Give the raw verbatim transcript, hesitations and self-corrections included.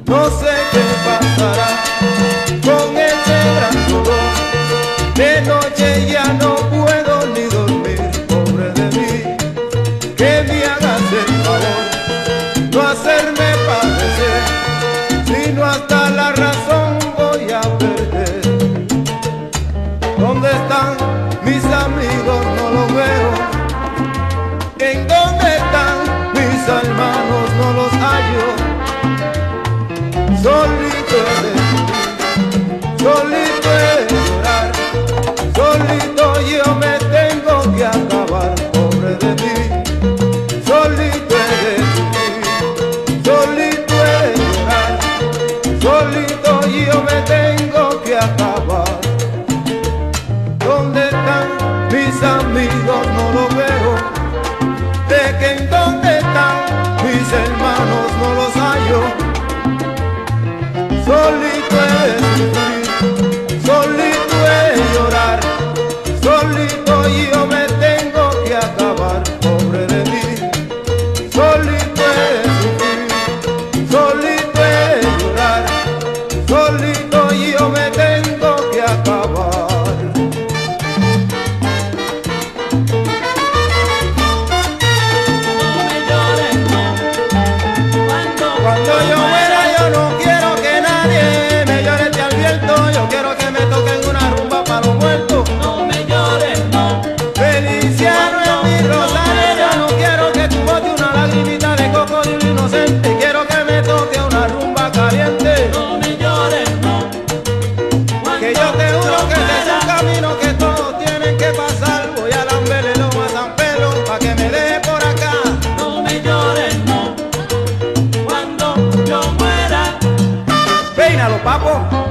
No sé qué pasará con ese gran dolor. De noche ya no puedo ni dormir, pobre de mí. Que me hagas el favor, no hacerme padecer, sino hasta la razón voy a perder. ¿Dónde están mis amigos? No los veo. ¿En dónde están mis hermanos? No los hallo. Solito he de sufrir, solito he de llorar, solito yo me tengo que acabar, pobre de mí. Solito he de sufrir, solito he de llorar, solito yo me tengo que acabar. ¿Dónde están mis amigos? No los veo. ¿De que en dónde están mis hermanos? No los hallo. Solito he de sufrir, solito he de llorar, solito yo me tengo que acabar, pobre de mí. Solito he de sufrir, solito he de llorar, solito yo me tengo que acabar. Cuando yo muera yo no quiero que nadie me llore de Alberto. Yo quiero que me toquen una rumba para los muertos. No me llores, no. Feliciano en mi rosario. Yo no quiero que tú botes una lagrimita de cocodrilo inocente. Quiero que me toque una rumba caliente. No me llores, no. Que yo te juro que este es un camino que todos tienen que pasar. Voy a lamberle lomo a San Pedro pa' que me deje por acá. No me llores, no. Cuando yo muera. Peínalo, papo.